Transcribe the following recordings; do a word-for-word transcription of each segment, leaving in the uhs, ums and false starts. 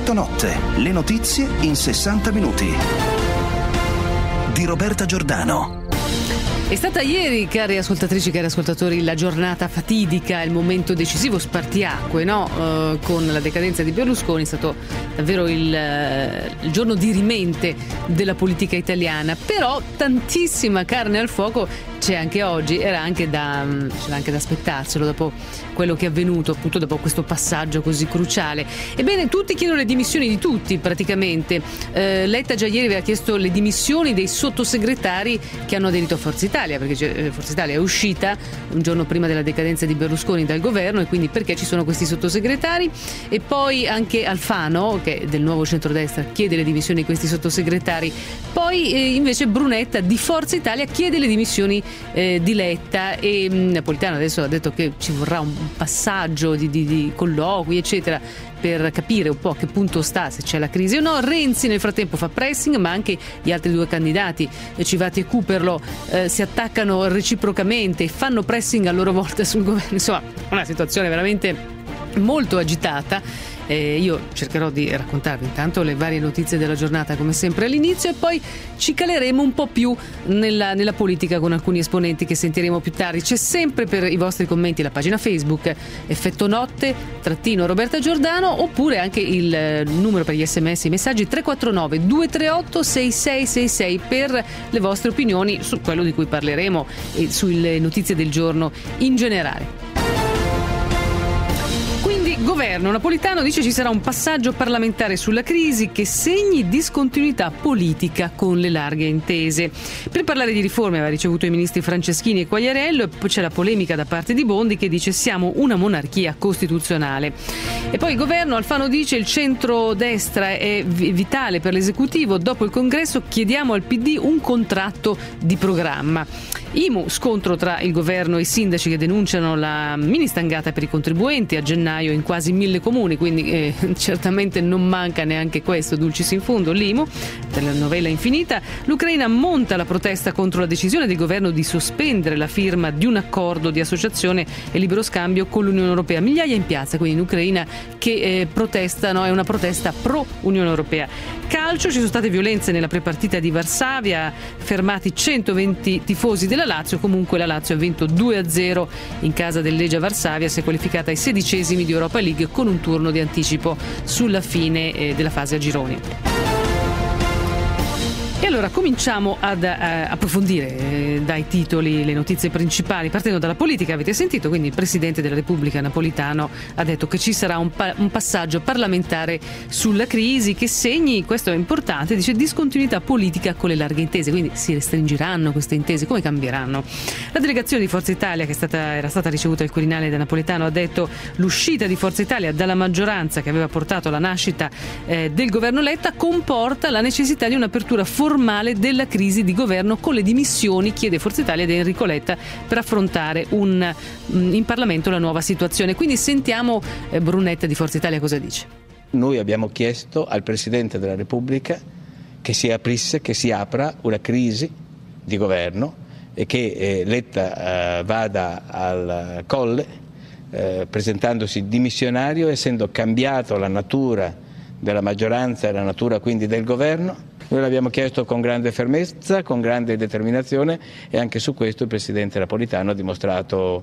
Effetto notte, le notizie in sessanta minuti. Di Roberta Giordano. È stata ieri, cari ascoltatrici, cari ascoltatori, la giornata fatidica, il momento decisivo, spartiacque, no? Uh, con la decadenza di Berlusconi, è stato davvero il, uh, il giorno dirimente della politica italiana, però tantissima carne al fuoco c'è anche oggi, era anche da, c'era anche da aspettarselo dopo quello che è avvenuto, appunto dopo questo passaggio così cruciale. Ebbene, tutti chiedono le dimissioni di tutti praticamente. Eh, Letta già ieri aveva chiesto le dimissioni dei sottosegretari che hanno aderito a Forza Italia, perché Forza Italia è uscita un giorno prima della decadenza di Berlusconi dal governo, e quindi perché ci sono questi sottosegretari. E poi anche Alfano, che è del Nuovo Centrodestra, chiede le dimissioni di questi sottosegretari. Poi eh, invece Brunetta di Forza Italia chiede le dimissioni eh, di Letta, e mh, Napolitano adesso ha detto che ci vorrà un passaggio di, di, di colloqui eccetera per capire un po' a che punto sta, se c'è la crisi o no. Renzi nel frattempo fa pressing, ma anche gli altri due candidati, Civati e Cooperlo, eh, si attaccano reciprocamente e fanno pressing a loro volta sul governo. Insomma, una situazione veramente molto agitata. Eh, io cercherò di raccontarvi intanto le varie notizie della giornata, come sempre all'inizio, e poi ci caleremo un po' più nella, nella politica con alcuni esponenti che sentiremo più tardi. C'è sempre per i vostri commenti la pagina Facebook Effetto Notte trattino Roberta Giordano, oppure anche il eh, numero per gli sms, i messaggi tre quattro nove due tre otto sei sei sei sei per le vostre opinioni su quello di cui parleremo e sulle notizie del giorno in generale. Governo. Napolitano dice ci sarà un passaggio parlamentare sulla crisi che segni discontinuità politica con le larghe intese. Per parlare di riforme aveva ricevuto i ministri Franceschini e Quagliariello, e poi c'è la polemica da parte di Bondi che dice siamo una monarchia costituzionale. E poi il governo, Alfano dice il centro-destra è vitale per l'esecutivo, dopo il congresso chiediamo al P D un contratto di programma. I M U, scontro tra il governo e i sindaci che denunciano la mini stangata per i contribuenti a gennaio in quasi mille comuni, quindi eh, certamente non manca neanche questo, dulcis in fundo, l'I M U, telenovela infinita. L'Ucraina monta la protesta contro la decisione del governo di sospendere la firma di un accordo di associazione e libero scambio con l'Unione Europea. Migliaia in piazza, quindi in Ucraina, che eh, protestano, è una protesta pro Unione Europea. Calcio, ci sono state violenze nella prepartita di Varsavia, fermati centoventi tifosi della Lazio. Comunque la Lazio ha vinto due a zero in casa del Legia Varsavia, si è qualificata ai sedicesimi di Europa League con un turno di anticipo sulla fine eh, della fase a gironi. E allora cominciamo ad eh, approfondire eh, dai titoli le notizie principali, partendo dalla politica. Avete sentito, quindi il Presidente della Repubblica Napolitano ha detto che ci sarà un, pa- un passaggio parlamentare sulla crisi che segni, questo è importante, dice discontinuità politica con le larghe intese, quindi si restringeranno queste intese, come cambieranno? La delegazione di Forza Italia, che è stata, era stata ricevuta al Quirinale da Napolitano, ha detto l'uscita di Forza Italia dalla maggioranza che aveva portato alla nascita eh, del governo Letta comporta la necessità di un'apertura formale formale della crisi di governo con le dimissioni, chiede Forza Italia di Enrico Letta, per affrontare un, in Parlamento la nuova situazione. Quindi sentiamo eh, Brunetta di Forza Italia cosa dice. Noi abbiamo chiesto al Presidente della Repubblica che si aprisse, che si apra una crisi di governo e che eh, Letta eh, vada al Colle eh, presentandosi dimissionario, essendo cambiato la natura della maggioranza e la natura quindi del governo. Noi l'abbiamo chiesto con grande fermezza, con grande determinazione, e anche su questo il Presidente Napolitano ha dimostrato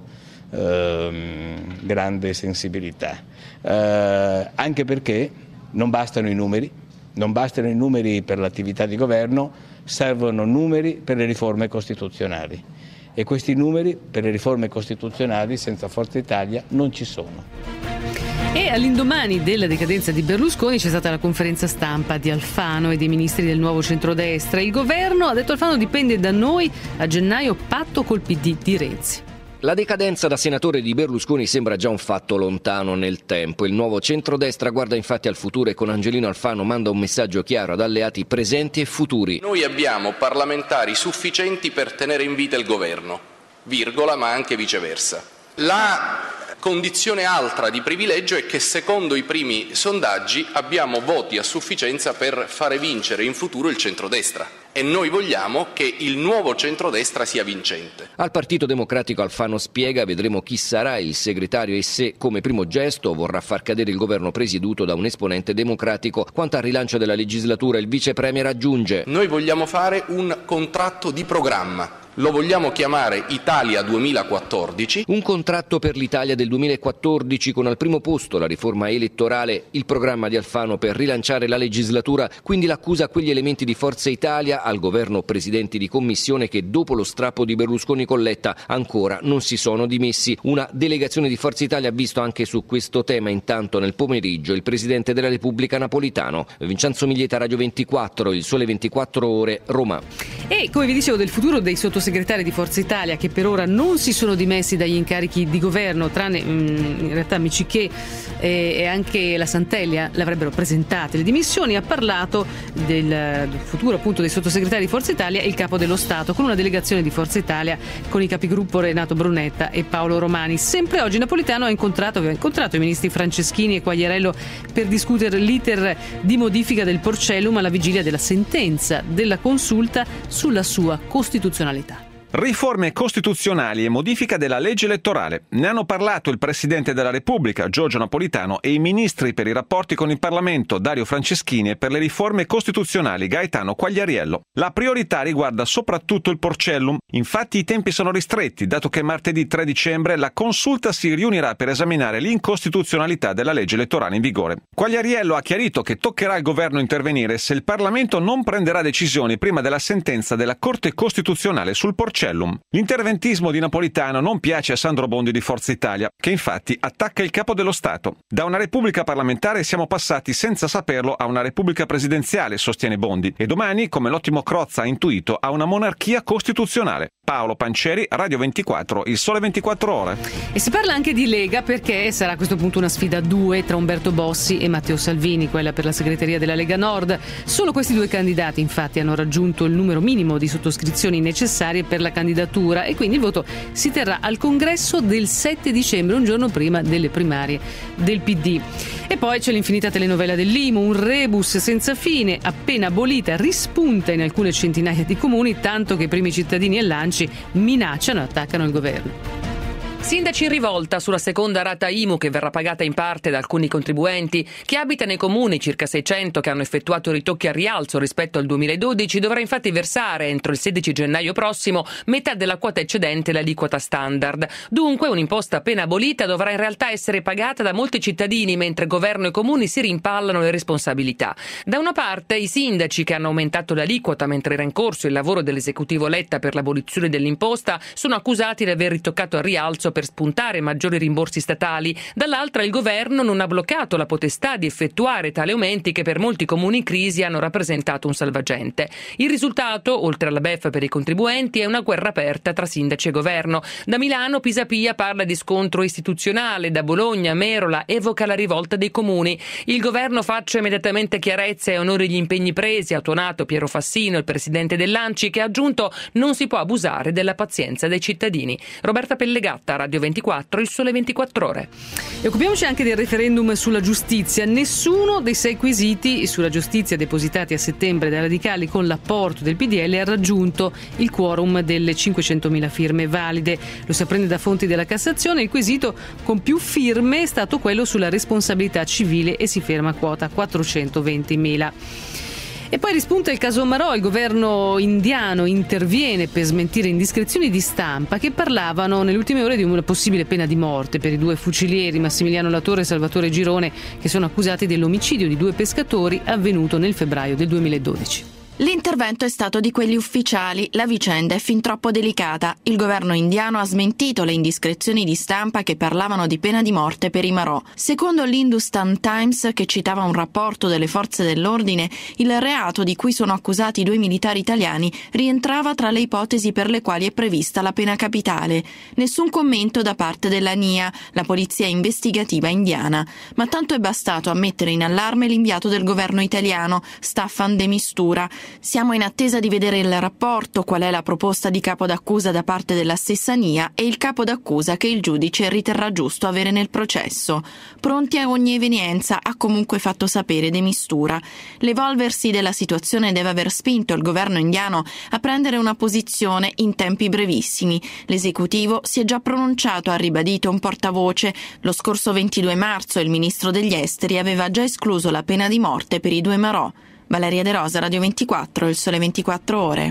ehm, grande sensibilità, eh, anche perché non bastano i numeri, non bastano i numeri per l'attività di governo, servono numeri per le riforme costituzionali, e questi numeri per le riforme costituzionali senza Forza Italia non ci sono. E all'indomani della decadenza di Berlusconi c'è stata la conferenza stampa di Alfano e dei ministri del Nuovo Centrodestra. Il governo, ha detto Alfano, dipende da noi, a gennaio patto col P D di Renzi. La decadenza da senatore di Berlusconi sembra già un fatto lontano nel tempo. Il Nuovo Centrodestra guarda infatti al futuro e con Angelino Alfano manda un messaggio chiaro ad alleati presenti e futuri. Noi abbiamo parlamentari sufficienti per tenere in vita il governo, virgola, ma anche viceversa. La condizione altra di privilegio è che secondo i primi sondaggi abbiamo voti a sufficienza per fare vincere in futuro il centrodestra. e noi vogliamo che il nuovo centrodestra sia vincente. Al Partito Democratico Alfano spiega: vedremo chi sarà il segretario e se, come primo gesto, vorrà far cadere il governo presieduto da un esponente democratico. Quanto al rilancio della legislatura, il vice premier aggiunge: noi vogliamo fare un contratto di programma. Lo vogliamo chiamare Italia duemilaquattordici. Un contratto per l'Italia del duemilaquattordici con al primo posto la riforma elettorale, il programma di Alfano per rilanciare la legislatura, quindi l'accusa a quegli elementi di Forza Italia, al governo presidenti di commissione che dopo lo strappo di Berlusconi con Letta ancora non si sono dimessi. Una delegazione di Forza Italia ha visto anche su questo tema intanto nel pomeriggio il Presidente della Repubblica Napolitano. Vincenzo Miglieta, Radio ventiquattro, Il Sole ventiquattro Ore, Roma. E come vi dicevo del futuro dei sottosegretari di Forza Italia che per ora non si sono dimessi dagli incarichi di governo, tranne mh, in realtà Miccichè e, e anche la Santellia l'avrebbero presentate le dimissioni, ha parlato del, del futuro appunto dei sottosegretari di Forza Italia il capo dello Stato con una delegazione di Forza Italia con i capigruppo Renato Brunetta e Paolo Romani. Sempre oggi Napolitano ha incontrato, aveva incontrato i ministri Franceschini e Quagliariello per discutere l'iter di modifica del Porcellum alla vigilia della sentenza della consulta sulla sua costituzionalità. Riforme costituzionali e modifica della legge elettorale. Ne hanno parlato il Presidente della Repubblica, Giorgio Napolitano, e i ministri per i rapporti con il Parlamento, Dario Franceschini, e per le riforme costituzionali, Gaetano Quagliariello. La priorità riguarda soprattutto il Porcellum. Infatti i tempi sono ristretti, dato che martedì tre dicembre la consulta si riunirà per esaminare l'incostituzionalità della legge elettorale in vigore. Quagliariello ha chiarito che toccherà al governo intervenire se il Parlamento non prenderà decisioni prima della sentenza della Corte Costituzionale sul Porcellum. L'interventismo di Napolitano non piace a Sandro Bondi di Forza Italia, che infatti attacca il capo dello Stato. Da una repubblica parlamentare siamo passati senza saperlo a una repubblica presidenziale, sostiene Bondi, e domani, come l'ottimo Crozza ha intuito, a una monarchia costituzionale. Paolo Pancieri, Radio ventiquattro, Il Sole ventiquattro Ore. E si parla anche di Lega perché sarà a questo punto una sfida a due tra Umberto Bossi e Matteo Salvini, quella per la segreteria della Lega Nord. Solo questi due candidati infatti hanno raggiunto il numero minimo di sottoscrizioni necessarie per la candidatura e quindi il voto si terrà al congresso del sette dicembre, un giorno prima delle primarie del P D. E poi c'è l'infinita telenovela dell'I M U, un rebus senza fine, appena abolita, rispunta in alcune centinaia di comuni, tanto che i primi cittadini e l'A N C I minacciano e attaccano il governo. Sindaci in rivolta sulla seconda rata I M U che verrà pagata in parte da alcuni contribuenti. Chi abita nei comuni, circa seicento, che hanno effettuato ritocchi al rialzo rispetto al duemiladodici, dovrà infatti versare entro il sedici gennaio prossimo metà della quota eccedente l'aliquota standard. Dunque un'imposta appena abolita dovrà in realtà essere pagata da molti cittadini, mentre governo e comuni si rimpallano le responsabilità. Da una parte i sindaci che hanno aumentato l'aliquota mentre era in corso il lavoro dell'esecutivo Letta per l'abolizione dell'imposta sono accusati di aver ritoccato al rialzo per spuntare maggiori rimborsi statali. Dall'altra il governo non ha bloccato la potestà di effettuare tali aumenti che per molti comuni in crisi hanno rappresentato un salvagente. Il risultato, oltre alla beffa per i contribuenti, è una guerra aperta tra sindaci e governo. Da Milano Pisapia parla di scontro istituzionale, da Bologna Merola evoca la rivolta dei comuni. Il governo faccia immediatamente chiarezza e onori gli impegni presi, ha tuonato Piero Fassino, il presidente dell'A N C I, che ha aggiunto non si può abusare della pazienza dei cittadini. Roberta Pellegatta, Radio ventiquattro, Il Sole ventiquattro Ore. E occupiamoci anche del referendum sulla giustizia. Nessuno dei sei quesiti sulla giustizia depositati a settembre dai radicali con l'apporto del P D L ha raggiunto il quorum delle cinquecentomila firme valide. Lo si apprende da fonti della Cassazione. Il quesito con più firme è stato quello sulla responsabilità civile e si ferma a quota quattrocentoventimila. E poi rispunta il caso Marò. Il governo indiano interviene per smentire indiscrezioni di stampa che parlavano nelle ultime ore di una possibile pena di morte per i due fucilieri Massimiliano Latorre e Salvatore Girone, che sono accusati dell'omicidio di due pescatori avvenuto nel febbraio del duemiladodici. L'intervento è stato di quelli ufficiali, la vicenda è fin troppo delicata. Il governo indiano ha smentito le indiscrezioni di stampa che parlavano di pena di morte per i Marò. Secondo l'Hindustan Times, che citava un rapporto delle forze dell'ordine, il reato di cui sono accusati i due militari italiani rientrava tra le ipotesi per le quali è prevista la pena capitale. Nessun commento da parte della N I A, la polizia investigativa indiana. Ma tanto è bastato a mettere in allarme l'inviato del governo italiano, Staffan de Mistura. Siamo in attesa di vedere il rapporto, qual è la proposta di capo d'accusa da parte della stessa N I A e il capo d'accusa che il giudice riterrà giusto avere nel processo. Pronti a ogni evenienza, ha comunque fatto sapere De Mistura. L'evolversi della situazione deve aver spinto il governo indiano a prendere una posizione in tempi brevissimi. L'esecutivo si è già pronunciato, ha ribadito un portavoce. Lo scorso ventidue marzo il ministro degli esteri aveva già escluso la pena di morte per i due marò. Valeria De Rosa, Radio ventiquattro, Il Sole ventiquattro Ore.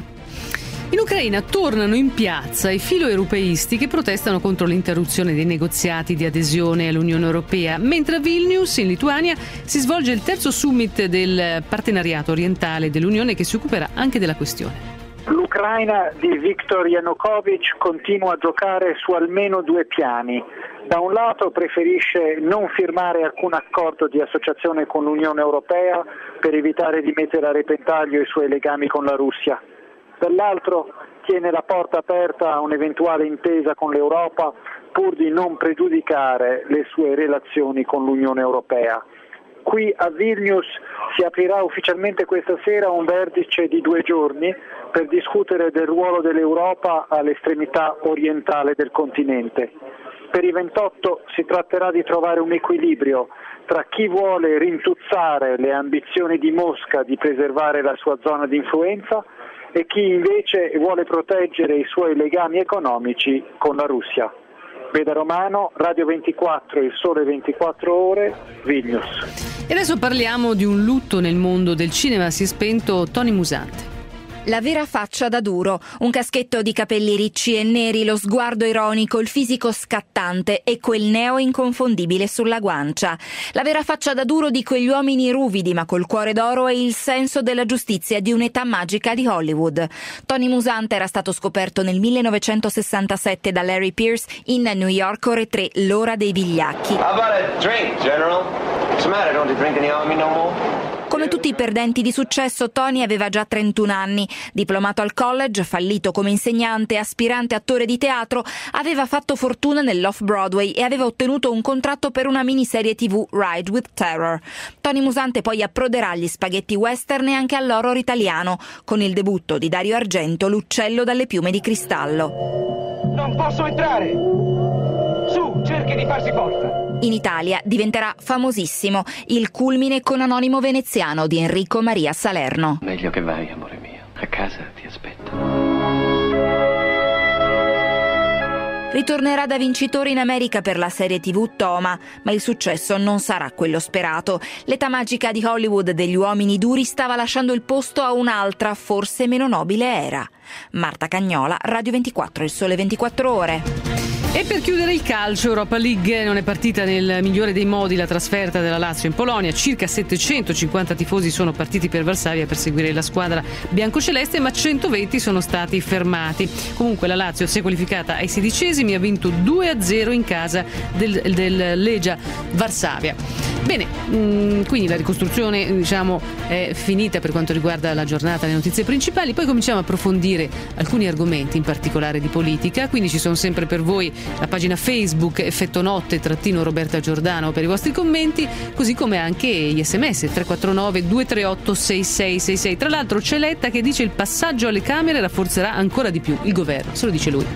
In Ucraina tornano in piazza i filo-europeisti che protestano contro l'interruzione dei negoziati di adesione all'Unione Europea, mentre a Vilnius, in Lituania, si svolge il terzo summit del partenariato orientale dell'Unione che si occuperà anche della questione. L'Ucraina di Viktor Yanukovych continua a giocare su almeno due piani. Da un lato preferisce non firmare alcun accordo di associazione con l'Unione Europea per evitare di mettere a repentaglio i suoi legami con la Russia. Dall'altro tiene la porta aperta a un'eventuale intesa con l'Europa pur di non pregiudicare le sue relazioni con l'Unione Europea. Qui a Vilnius si aprirà ufficialmente questa sera un vertice di due giorni per discutere del ruolo dell'Europa all'estremità orientale del continente. Per i ventotto si tratterà di trovare un equilibrio tra chi vuole rintuzzare le ambizioni di Mosca di preservare la sua zona di influenza e chi invece vuole proteggere i suoi legami economici con la Russia. Beda Romano, Radio ventiquattro, Il Sole ventiquattro Ore, Vilnius. E adesso parliamo di un lutto nel mondo del cinema. Si è spento Tony Musante. La vera faccia da duro, un caschetto di capelli ricci e neri, lo sguardo ironico, il fisico scattante e quel neo inconfondibile sulla guancia. La vera faccia da duro di quegli uomini ruvidi ma col cuore d'oro e il senso della giustizia di un'età magica di Hollywood. Tony Musante era stato scoperto nel millenovecentosessantasette da Larry Pierce in New York, ore tre, L'ora dei vigliacchi. How about a drink, General? What's the matter? Don't you drink in the army no more? Come tutti i perdenti di successo, Tony aveva già trentuno anni. Diplomato al college, fallito come insegnante, aspirante attore di teatro, aveva fatto fortuna nell'off-Broadway e aveva ottenuto un contratto per una miniserie tivù, Ride with Terror. Tony Musante poi approderà agli spaghetti western e anche all'horror italiano, con il debutto di Dario Argento, L'uccello dalle piume di cristallo. Non posso entrare! Su, cerchi di farsi forza! In Italia diventerà famosissimo, il culmine con Anonimo veneziano di Enrico Maria Salerno. Meglio che vai, amore mio. A casa ti aspetto. Ritornerà da vincitore in America per la serie tivù Toma, ma il successo non sarà quello sperato. L'età magica di Hollywood degli uomini duri stava lasciando il posto a un'altra, forse meno nobile era. Marta Cagnola, Radio ventiquattro, Il Sole ventiquattro Ore. E per chiudere il calcio, Europa League non è partita nel migliore dei modi la trasferta della Lazio in Polonia. Circa settecentocinquanta tifosi sono partiti per Varsavia per seguire la squadra biancoceleste, ma centoventi sono stati fermati. Comunque la Lazio si è qualificata ai sedicesimi e ha vinto due a zero in casa del, del Legia Varsavia. Bene, quindi la ricostruzione, diciamo, è finita per quanto riguarda la giornata, le notizie principali. Poi cominciamo a approfondire alcuni argomenti, in particolare di politica. Quindi ci sono sempre per voi la pagina Facebook Effetto Notte trattino Roberta Giordano per i vostri commenti, così come anche gli sms tre quattro nove due tre otto sei sei sei sei. Tra l'altro c'è Letta che dice il passaggio alle Camere rafforzerà ancora di più il governo, se lo dice lui.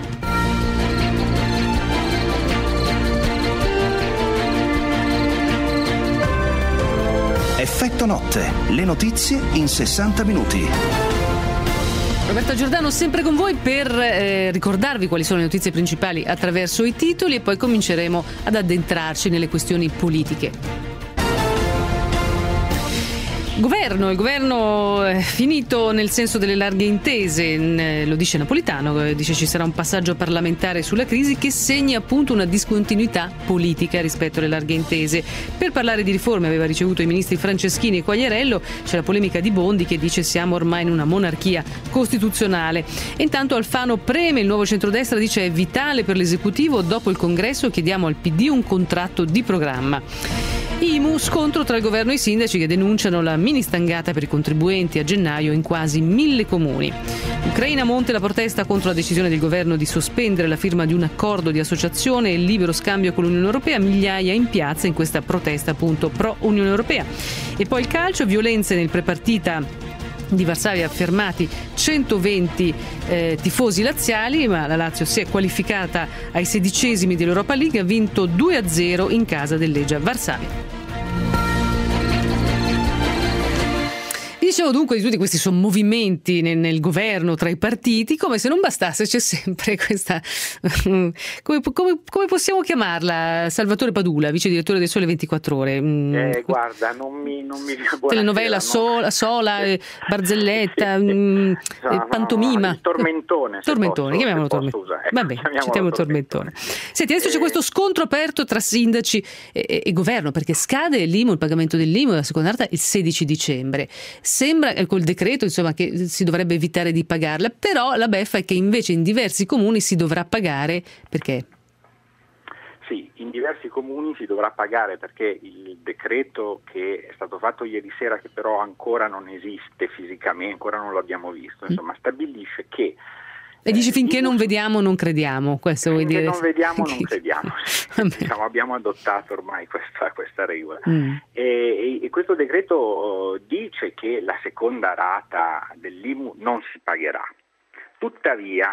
Effetto Notte, le notizie in sessanta minuti. Roberta Giordano sempre con voi per eh, ricordarvi quali sono le notizie principali attraverso i titoli e poi cominceremo ad addentrarci nelle questioni politiche. Governo, il governo è finito nel senso delle larghe intese, lo dice Napolitano, dice ci sarà un passaggio parlamentare sulla crisi che segna appunto una discontinuità politica rispetto alle larghe intese. Per parlare di riforme aveva ricevuto i ministri Franceschini e Quagliariello, c'è la polemica di Bondi che dice siamo ormai in una monarchia costituzionale. E intanto Alfano preme, il nuovo centrodestra dice è vitale per l'esecutivo, dopo il congresso chiediamo al P D un contratto di programma. I M U, scontro tra il governo e i sindaci che denunciano la mini stangata per i contribuenti a gennaio in quasi mille comuni. Ucraina, monte la protesta contro la decisione del governo di sospendere la firma di un accordo di associazione e il libero scambio con l'Unione Europea, migliaia in piazza in questa protesta appunto pro Unione Europea. E poi il calcio, violenze nel prepartita di Varsavia fermati centoventi eh, tifosi laziali, ma la Lazio si è qualificata ai sedicesimi dell'Europa League e ha vinto due a zero in casa del Legia Varsavia. Dicevo dunque di tutti questi sommovimenti nel, nel governo tra i partiti, come se non bastasse c'è sempre questa, come, come, come possiamo chiamarla, Salvatore Padula, vice direttore del Sole ventiquattro Ore. Eh, guarda, non mi... Non mi telenovela, no. Sola, Sola eh, Barzelletta, sì, sì. mh, No, pantomima. no, il tormentone. Tormentone, posso, chiamiamolo tormentone. Usare. Ecco, Vabbè, chiamiamolo tormentone. Senti, adesso eh... c'è questo scontro aperto tra sindaci e, e, e governo, perché scade l'I M U, il pagamento dell'I M U, la seconda rata, il sedici dicembre. Sembra eh, col decreto insomma che si dovrebbe evitare di pagarla, però la beffa è che invece in diversi comuni si dovrà pagare, perché? Sì, in diversi comuni si dovrà pagare perché il decreto che è stato fatto ieri sera, che però ancora non esiste fisicamente, ancora non l'abbiamo visto, insomma, stabilisce che... E dici finché eh, non vediamo non crediamo, questo vuoi dire? Finché non vediamo non crediamo, diciamo, abbiamo adottato ormai questa, questa regola. Mm. E, e questo decreto dice che la seconda rata dell'I M U non si pagherà. Tuttavia,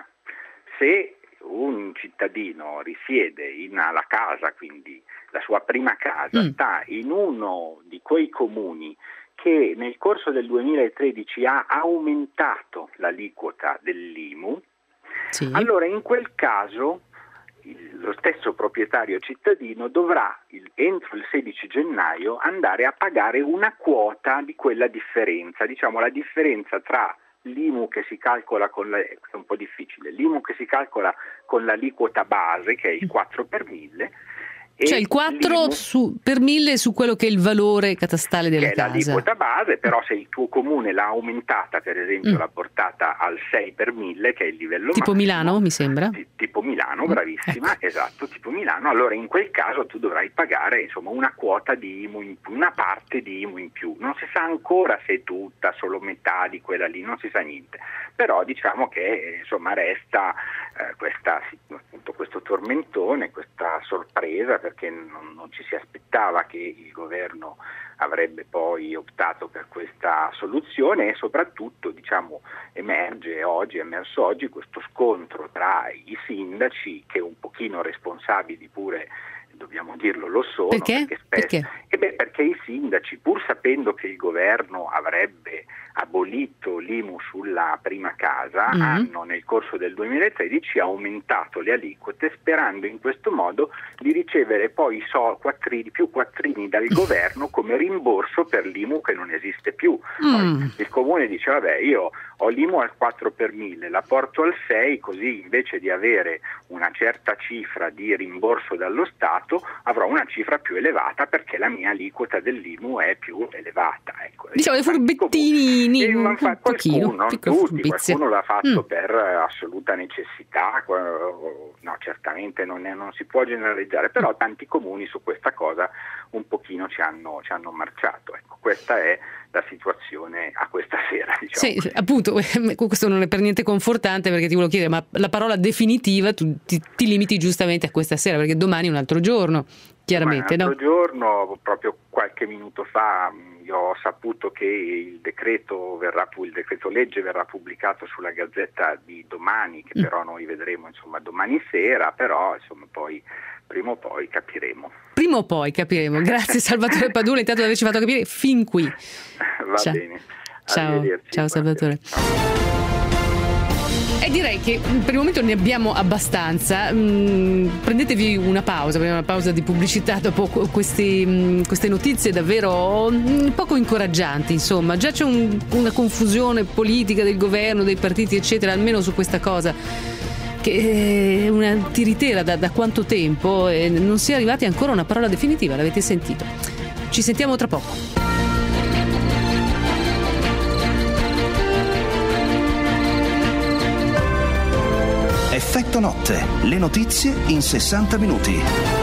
se un cittadino risiede in la casa, quindi la sua prima casa, mm. sta in uno di quei comuni che nel corso del duemilatredici ha aumentato l'aliquota dell'I M U, sì. allora in quel caso il, lo stesso proprietario cittadino dovrà il, entro il sedici gennaio andare a pagare una quota di quella differenza, diciamo la differenza tra l'I M U che si calcola con la, è un po' difficile, l'I M U che si calcola con l'aliquota base, che è il quattro per mille, cioè il quattro su, per mille su quello che è il valore catastale della che casa. È l'aliquota base, però se il tuo comune l'ha aumentata, per esempio mm. l'ha portata al sei per mille, che è il livello tipo massimo, Milano, mi sembra. T- tipo Milano, bravissima, ecco. Esatto, tipo Milano, allora in quel caso tu dovrai pagare insomma una quota di I M U in più, una parte di I M U in più. Non si sa ancora se è tutta, solo metà di quella lì, non si sa niente. Però diciamo che insomma resta eh, questa, appunto, questo tormentone, questa sorpresa, perché non, non ci si aspettava che il governo avrebbe poi optato per questa soluzione, e soprattutto diciamo emerge oggi, è emerso oggi questo scontro tra i sindaci, che un pochino responsabili pure, dobbiamo dirlo, lo sono. Perché? Perché, spesso, perché? Eh beh, perché i sindaci, pur sapendo che il governo avrebbe abolito l'I M U sulla prima casa, mm-hmm. hanno nel corso del duemilatredici aumentato le aliquote, sperando in questo modo di ricevere poi so, quattrini, più quattrini dal governo come rimborso per l'I M U che non esiste più. Mm. Poi il comune dice vabbè, io ho l'I M U al quattro per mille, la porto al sei, così invece di avere una certa cifra di rimborso dallo Stato avrò una cifra più elevata perché la mia aliquota dell'I M U è più elevata. Ecco, diciamo dei furbettini, un fa, qualcuno, non tutti, furbizia. Qualcuno l'ha fatto mm. per assoluta necessità, no, certamente non, è, non si può generalizzare, però tanti comuni su questa cosa un pochino ci hanno, ci hanno marciato. Ecco, questa è la situazione a questa sera. Diciamo. Sì, appunto, questo non è per niente confortante, perché ti volevo chiedere, ma la parola definitiva tu ti, ti limiti giustamente a questa sera, perché domani è un altro giorno, chiaramente. Un altro no? giorno, proprio qualche minuto fa, io ho saputo che il decreto verrà, il decreto legge verrà pubblicato sulla Gazzetta di domani, che mm. però noi vedremo insomma domani sera, però insomma poi prima o poi capiremo. Prima o poi capiremo. Grazie Salvatore Padula, intanto di averci fatto capire fin qui. Va ciao. bene. Ciao, ciao Salvatore. Ciao. E direi che per il momento ne abbiamo abbastanza. Mm, prendetevi una pausa, una pausa di pubblicità dopo questi, mm, queste notizie davvero mm, poco incoraggianti. Insomma, già c'è un, una confusione politica del governo, dei partiti, eccetera, almeno su questa cosa, che è una tiritera da, da quanto tempo, e non si è arrivati ancora a una parola definitiva, l'avete sentito. Ci sentiamo tra poco. Effetto notte, le notizie in sessanta minuti.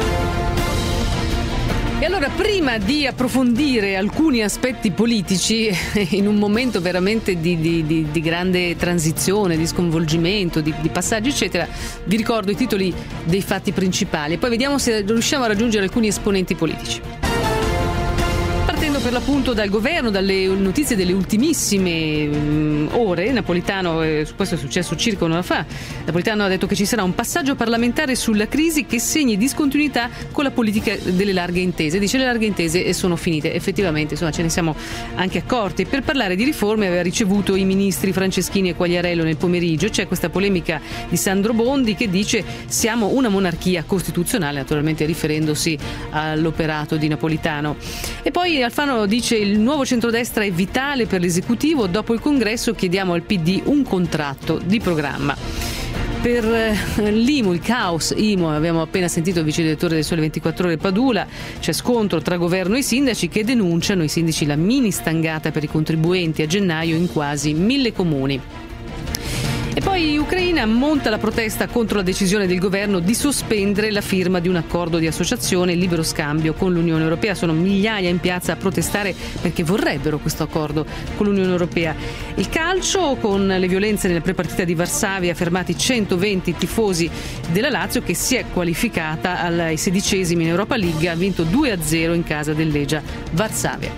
E allora, prima di approfondire alcuni aspetti politici, in un momento veramente di, di, di, di grande transizione, di sconvolgimento, di, di passaggi eccetera, vi ricordo i titoli dei fatti principali e poi vediamo se riusciamo a raggiungere alcuni esponenti politici. Partendo per l'appunto dal governo, dalle notizie delle ultimissime mh, ore. Napolitano, eh, su questo è successo circa un'ora fa, Napolitano ha detto che ci sarà un passaggio parlamentare sulla crisi che segni discontinuità con la politica delle larghe intese. Dice le larghe intese sono finite, effettivamente, insomma ce ne siamo anche accorti. Per parlare di riforme aveva ricevuto i ministri Franceschini e Quagliariello nel pomeriggio. C'è questa polemica di Sandro Bondi che dice siamo una monarchia costituzionale, naturalmente riferendosi all'operato di Napolitano. E poi Alfano dice il nuovo centrodestra è vitale per l'esecutivo, dopo il congresso chiediamo al P D un contratto di programma. Per l'I M U, il caos I M U, abbiamo appena sentito il vice direttore del Sole ventiquattro Ore Padula, c'è scontro tra governo e sindaci che denunciano i sindaci la mini stangata per i contribuenti a gennaio in quasi mille comuni. E poi Ucraina monta la protesta contro la decisione del governo di sospendere la firma di un accordo di associazione e libero scambio con l'Unione Europea. Sono migliaia in piazza a protestare perché vorrebbero questo accordo con l'Unione Europea. Il calcio, con le violenze nella prepartita di Varsavia, fermati centoventi tifosi della Lazio che si è qualificata ai sedicesimi in Europa League, ha vinto due a zero in casa del Legia Varsavia.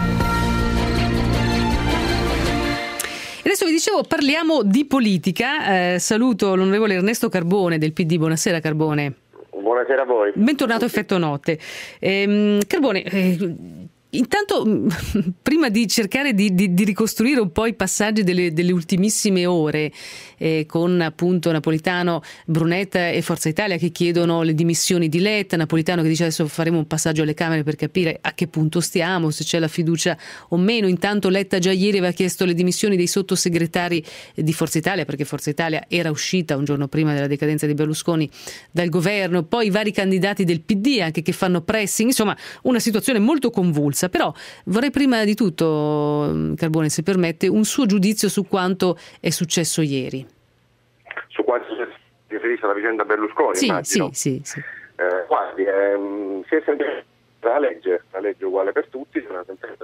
Adesso vi dicevo, parliamo di politica. Eh, saluto l'onorevole Ernesto Carbone del P D. Buonasera Carbone. Buonasera a voi. Bentornato a Effetto Notte. Eh, Carbone, eh, intanto prima di cercare di, di, di ricostruire un po' i passaggi delle, delle ultimissime ore, eh, con appunto Napolitano, Brunetta e Forza Italia che chiedono le dimissioni di Letta, Napolitano che dice adesso faremo un passaggio alle Camere per capire a che punto stiamo, se c'è la fiducia o meno. Intanto Letta già ieri aveva chiesto le dimissioni dei sottosegretari di Forza Italia perché Forza Italia era uscita un giorno prima della decadenza di Berlusconi dal governo, poi i vari candidati del P D anche che fanno pressing, insomma una situazione molto convulsa. Però vorrei prima di tutto, Carbone, se permette, un suo giudizio su quanto è successo ieri. Su quanto si riferisce alla vicenda Berlusconi? Sì, immagino. sì, sì. sì. Eh, guardi, ehm, si è sempre la legge, la legge uguale per tutti, una sentenza.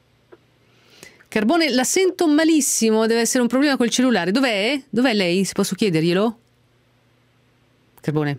Carbone, la sento malissimo, deve essere un problema col cellulare. Dov'è? Dov'è lei? Se posso chiederglielo? Carbone?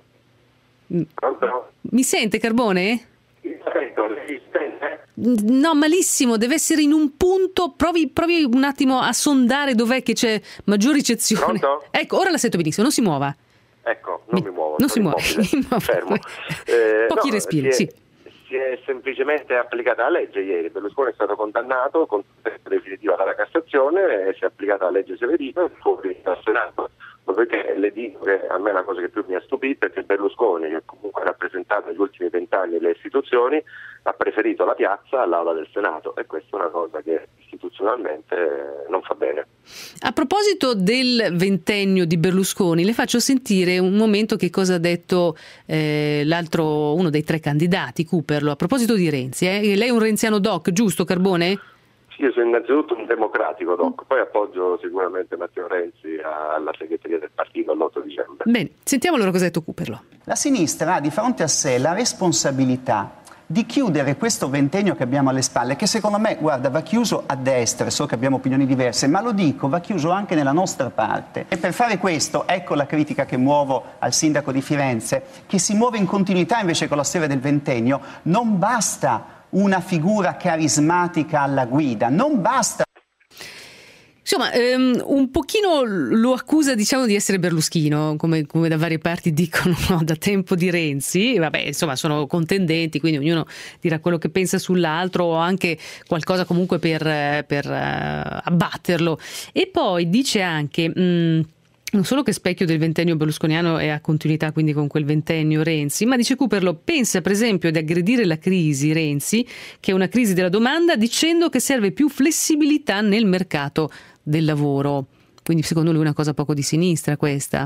Pronto? Mi sente, Carbone? Sento, lei sente? No, malissimo, deve essere in un punto, provi, provi un attimo a sondare dov'è che c'è maggior ricezione. Pronto? Ecco, ora la sento benissimo, non si muova. Ecco, non mi, mi muovo. Non si muove, fermo. Eh, Pochi no, respiri, si è, sì. Si è semplicemente applicata la legge ieri, Berlusconi è stato condannato con sentenza definitiva dalla Cassazione e si è applicata la legge Severino fuori dal Senato. Perché le dico che a me la cosa che più mi ha stupito è che Berlusconi, che comunque ha rappresentato negli ultimi vent'anni le istituzioni, ha preferito la piazza all'aula del Senato e questa è una cosa che istituzionalmente non fa bene. A proposito del ventennio di Berlusconi, le faccio sentire un momento che cosa ha detto eh, l'altro, uno dei tre candidati, Cooperlo, a proposito di Renzi. Eh? Lei è un renziano doc, giusto Carbone? Io sono innanzitutto un democratico, doc. Poi appoggio sicuramente Matteo Renzi alla segreteria del partito l'otto dicembre. Bene, sentiamo allora cosa ha detto Cooperlo. La sinistra ha di fronte a sé la responsabilità di chiudere questo ventennio che abbiamo alle spalle, che secondo me, guarda, va chiuso a destra, so che abbiamo opinioni diverse, ma lo dico, va chiuso anche nella nostra parte. E per fare questo, ecco la critica che muovo al sindaco di Firenze, che si muove in continuità invece con la storia del ventennio. Non basta una figura carismatica alla guida, non basta. Insomma, ehm, un pochino lo accusa, diciamo, di essere berluschino, come, come da varie parti dicono, no? Da tempo di Renzi. Vabbè, insomma, sono contendenti, quindi ognuno dirà quello che pensa sull'altro o anche qualcosa comunque per, per uh, abbatterlo. E poi dice anche... Mh, non solo che specchio del ventennio berlusconiano e ha continuità quindi con quel ventennio Renzi, ma dice Cooperlo, pensa per esempio di aggredire la crisi Renzi, che è una crisi della domanda, dicendo che serve più flessibilità nel mercato del lavoro. Quindi secondo lui è una cosa poco di sinistra questa.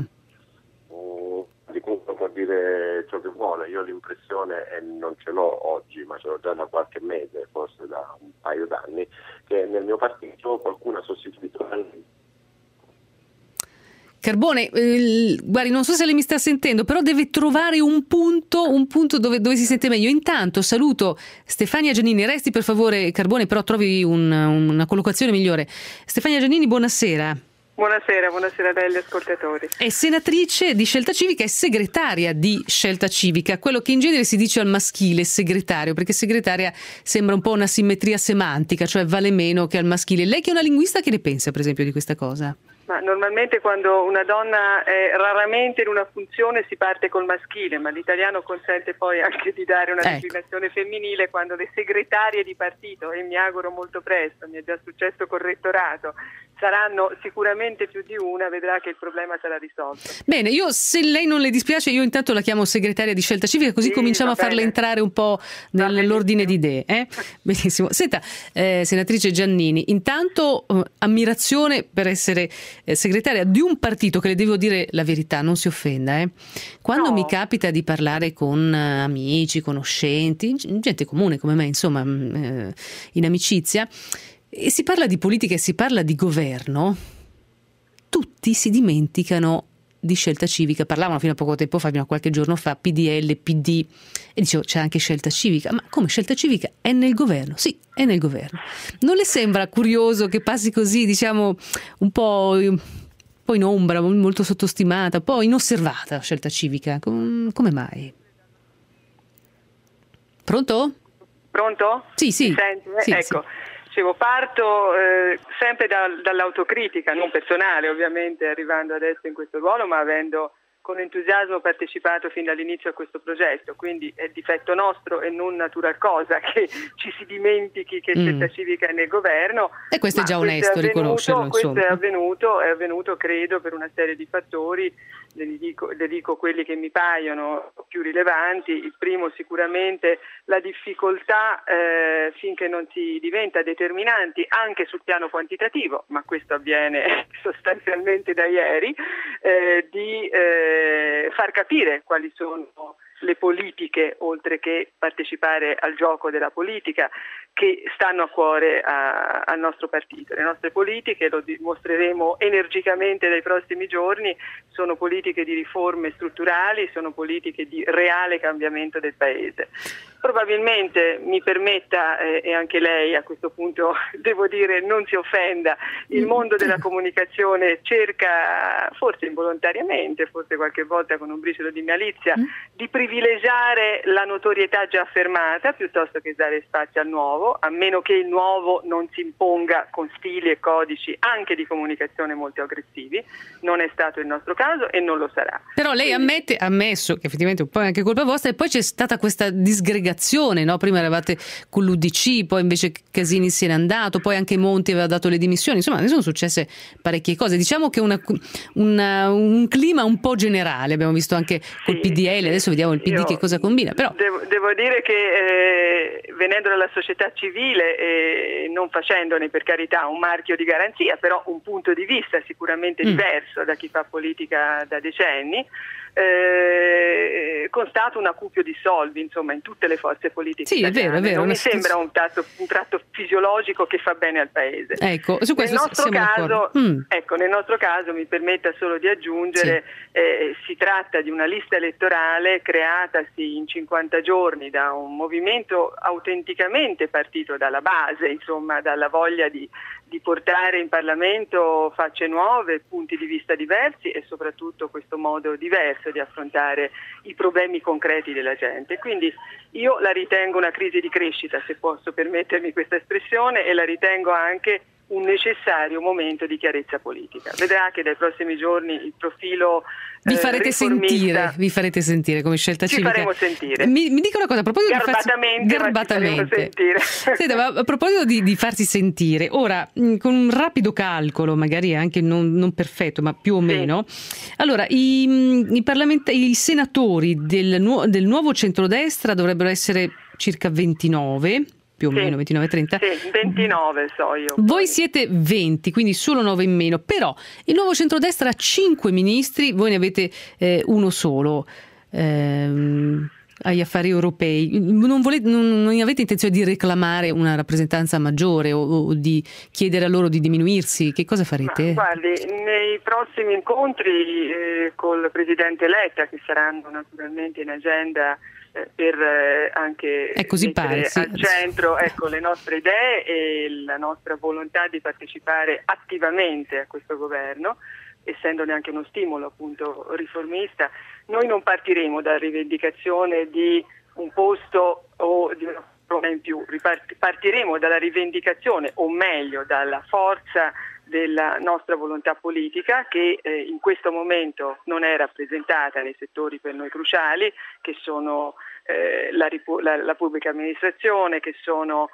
Mm, di cui può dire ciò che vuole, io ho l'impressione, e non ce l'ho oggi, ma ce l'ho già da qualche mese, forse da un paio d'anni, che nel mio partito qualcuno ha sostituito Carbone, eh, guardi, non so se lei mi sta sentendo, però deve trovare un punto, un punto dove, dove si sente meglio. Intanto saluto Stefania Giannini, resti per favore Carbone, però trovi un, una collocazione migliore. Stefania Giannini, buonasera. Buonasera, buonasera a lei agli ascoltatori. È senatrice di Scelta Civica e segretaria di Scelta Civica, quello che in genere si dice al maschile segretario, perché segretaria sembra un po' una simmetria semantica, cioè vale meno che al maschile. Lei che è una linguista, che ne pensa per esempio di questa cosa? Ma normalmente quando una donna è raramente in una funzione si parte col maschile, ma l'italiano consente poi anche di dare una ecco. declinazione femminile quando le segretarie di partito, e mi auguro molto presto, mi è già successo col rettorato, saranno sicuramente più di una, vedrà che il problema sarà risolto. Bene, io se lei non le dispiace, io intanto la chiamo segretaria di Scelta Civica, così sì, cominciamo a farla bene. entrare un po' nell'ordine di idee. Eh? Benissimo. Senta, eh, senatrice Giannini, intanto eh, ammirazione per essere eh, segretaria di un partito che, le devo dire la verità, non si offenda, eh? Quando no. mi capita di parlare con eh, amici, conoscenti, gente comune come me, insomma, eh, in amicizia, e si parla di politica e si parla di governo, tutti si dimenticano di Scelta Civica. Parlavano fino a poco tempo fa, fino a qualche giorno fa, P D L, P D, e dicevo c'è anche Scelta Civica. Ma come, Scelta Civica è nel governo? Sì, è nel governo. Non le sembra curioso che passi così, diciamo, un po', un po' in ombra, molto sottostimata, un po' inosservata Scelta Civica? Com- come mai? Pronto? Pronto? Sì, sì. Mi senti? Sì, ecco. sì. Dicevo, parto eh, sempre da, dall'autocritica, non personale ovviamente, arrivando adesso in questo ruolo, ma avendo con entusiasmo partecipato fin dall'inizio a questo progetto, quindi è difetto nostro e non natural cosa che ci si dimentichi che Scelta mm. Civica è nel governo. E questo è già questo onesto è avvenuto, riconoscerlo. Questo insomma. è avvenuto, è avvenuto credo per una serie di fattori, le dico, le dico quelli che mi paiono più rilevanti. Il primo sicuramente la difficoltà eh, finché non si diventa determinanti anche sul piano quantitativo, ma questo avviene sostanzialmente da ieri, eh, di eh, far capire quali sono le politiche, oltre che partecipare al gioco della politica, che stanno a cuore a, al nostro partito. Le nostre politiche, lo dimostreremo energicamente dai prossimi giorni, sono politiche di riforme strutturali, sono politiche di reale cambiamento del Paese. Probabilmente mi permetta, eh, e anche lei a questo punto devo dire non si offenda, il mondo della comunicazione cerca, forse involontariamente, forse qualche volta con un briciolo di malizia, di privilegiare la notorietà già affermata piuttosto che dare spazio al nuovo, a meno che il nuovo non si imponga con stili e codici anche di comunicazione molto aggressivi. Non è stato il nostro caso e non lo sarà. Però lei ammette, ha ammesso che effettivamente un po' è anche colpa vostra, e poi c'è stata questa disgregazione, no? Prima eravate con l'U D C, poi invece Casini se n'è andato, poi anche Monti aveva dato le dimissioni, insomma ne sono successe parecchie cose. Diciamo che una, una, un clima un po' generale abbiamo visto anche col sì, P D L, adesso vediamo il P D che cosa combina. Però devo, devo dire che eh, venendo dalla società civile e non facendone per carità un marchio di garanzia, però un punto di vista sicuramente mm. diverso da chi fa politica da decenni, eh, constato un accupio di soldi insomma in tutte le forze politiche sì, italiane. È vero, è vero, non mi situazione... sembra un tratto, un tratto fisiologico che fa bene al Paese. Ecco, su questo nel nostro siamo caso, mm. ecco, nel nostro caso mi permetta solo di aggiungere, sì. eh, si tratta di una lista elettorale creatasi in cinquanta giorni da un movimento autenticamente partito dalla base, insomma dalla voglia di, di portare in Parlamento facce nuove, punti di vista diversi e soprattutto questo modo diverso di affrontare i problemi concreti della gente. Quindi io la ritengo una crisi di crescita, se posso permettermi questa espressione, e la ritengo anche un necessario momento di chiarezza politica. Vedrà che dai prossimi giorni il profilo vi farete eh, sentire, vi farete sentire come Scelta ci Civica. Ci faremo sentire. Mi, mi dica una cosa a proposito garbatamente, di farsi garbatamente. Sentire. Senta, ma a proposito di, di farsi sentire, ora con un rapido calcolo, magari anche non, non perfetto, ma più o meno. Sì. Allora, i, i, parlament- i senatori del, nu- del nuovo centrodestra dovrebbero essere circa ventinove. Più o sì, meno ventinove trenta. Sì, ventinove so io. Voi siete venti, quindi solo nove in meno, però il nuovo centrodestra ha cinque ministri, voi ne avete eh, uno solo ehm, agli affari europei. Non, volete, non, non avete intenzione di reclamare una rappresentanza maggiore o, o di chiedere a loro di diminuirsi? Che cosa farete? Ma, guardi, nei prossimi incontri eh, col Presidente Letta, che saranno naturalmente in agenda eh, per eh, anche è così mettere pare, sì. al centro ecco, le nostre idee e la nostra volontà di partecipare attivamente a questo governo, essendone anche uno stimolo appunto riformista. Noi non partiremo dalla rivendicazione di un posto o di una poltrona in più, partiremo dalla rivendicazione, o meglio dalla forza della nostra volontà politica che eh, in questo momento non è rappresentata nei settori per noi cruciali, che sono eh, la, la, la pubblica amministrazione, che sono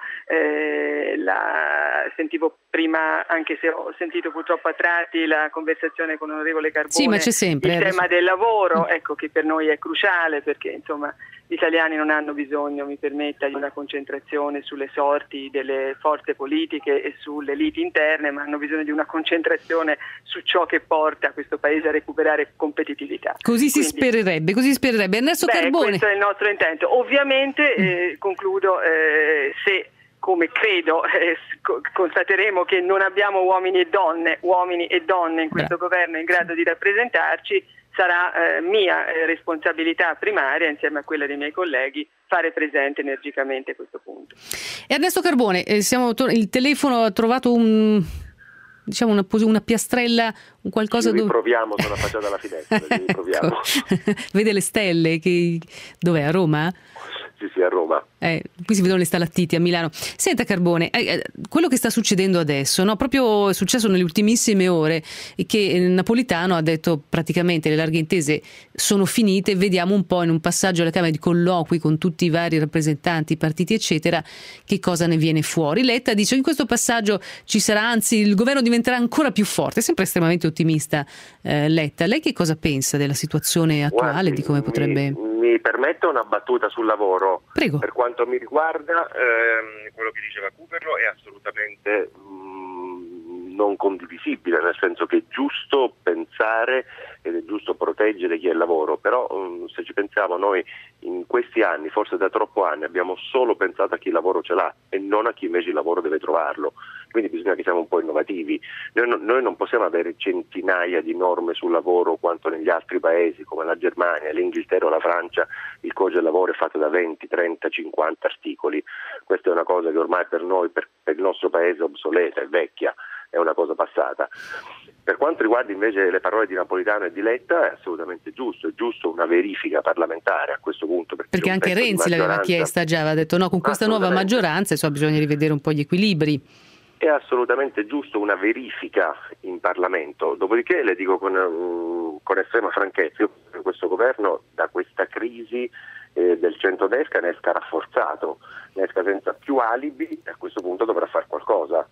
eh, la sentivo prima, anche se ho sentito purtroppo a tratti la conversazione con l'onorevole Carbone, sì, ma c'è sempre, il adesso. tema del lavoro, ecco, che per noi è cruciale, perché insomma gli italiani non hanno bisogno, mi permetta, di una concentrazione sulle sorti delle forze politiche e sulle liti interne, ma hanno bisogno di una concentrazione su ciò che porta questo paese a recuperare competitività. Così si Quindi, spererebbe, così spererebbe. Ernesto beh, Carbone. Questo è il nostro intento. Ovviamente, eh, concludo, eh, se come credo eh, constateremo che non abbiamo uomini e donne, uomini e donne in questo Beh. governo in grado di rappresentarci, sarà eh, mia eh, responsabilità primaria, insieme a quella dei miei colleghi, fare presente energicamente questo punto. Ernesto Carbone, eh, siamo to- il telefono ha trovato un, diciamo una, una piastrella, un qualcosa ci dove... riproviamo sulla facciata dalla finestra, ci riproviamo. Vede le stelle, che... dov'è, a Roma? Sì, sì, a Roma. Eh, qui si vedono le stalattiti a Milano. Senta Carbone, eh, quello che sta succedendo adesso, no? Proprio è successo nelle ultimissime ore, che Napolitano ha detto praticamente le larghe intese sono finite, vediamo un po' in un passaggio alla Camera di colloqui con tutti i vari rappresentanti, partiti eccetera, che cosa ne viene fuori. Letta dice in questo passaggio ci sarà, anzi il governo diventerà ancora più forte, è sempre estremamente ottimista eh, Letta. Lei che cosa pensa della situazione attuale, Guardi, di come potrebbe... Mi, mi permetto una battuta sul lavoro? Prego. Per quanto mi riguarda, ehm, quello che diceva Cuperlo è assolutamente mh, non condivisibile, nel senso che è giusto pensare ed è giusto proteggere chi è al lavoro, però mh, se ci pensiamo noi in questi anni, forse da troppo anni, abbiamo solo pensato a chi il lavoro ce l'ha e non a chi invece il lavoro deve trovarlo. Quindi bisogna che siamo un po' innovativi. Noi, no, noi non possiamo avere centinaia di norme sul lavoro quanto negli altri paesi come la Germania, l'Inghilterra o la Francia. Il codice del lavoro è fatto da venti, trenta, cinquanta articoli. Questa è una cosa che ormai per noi, per, per il nostro paese è obsoleta, è vecchia, è una cosa passata. Per quanto riguarda invece le parole di Napolitano e di Letta, è assolutamente giusto, è giusto una verifica parlamentare a questo punto. Perché, perché anche Renzi l'aveva chiesta già, aveva detto no, con questa nuova maggioranza insomma, bisogna rivedere un po' gli equilibri. È assolutamente giusto una verifica in Parlamento, dopodiché le dico con, um, con estrema franchezza, io che questo governo da questa crisi eh, del centrodestra ne esca rafforzato, ne esca senza più alibi e a questo punto dovrà fare qualcosa,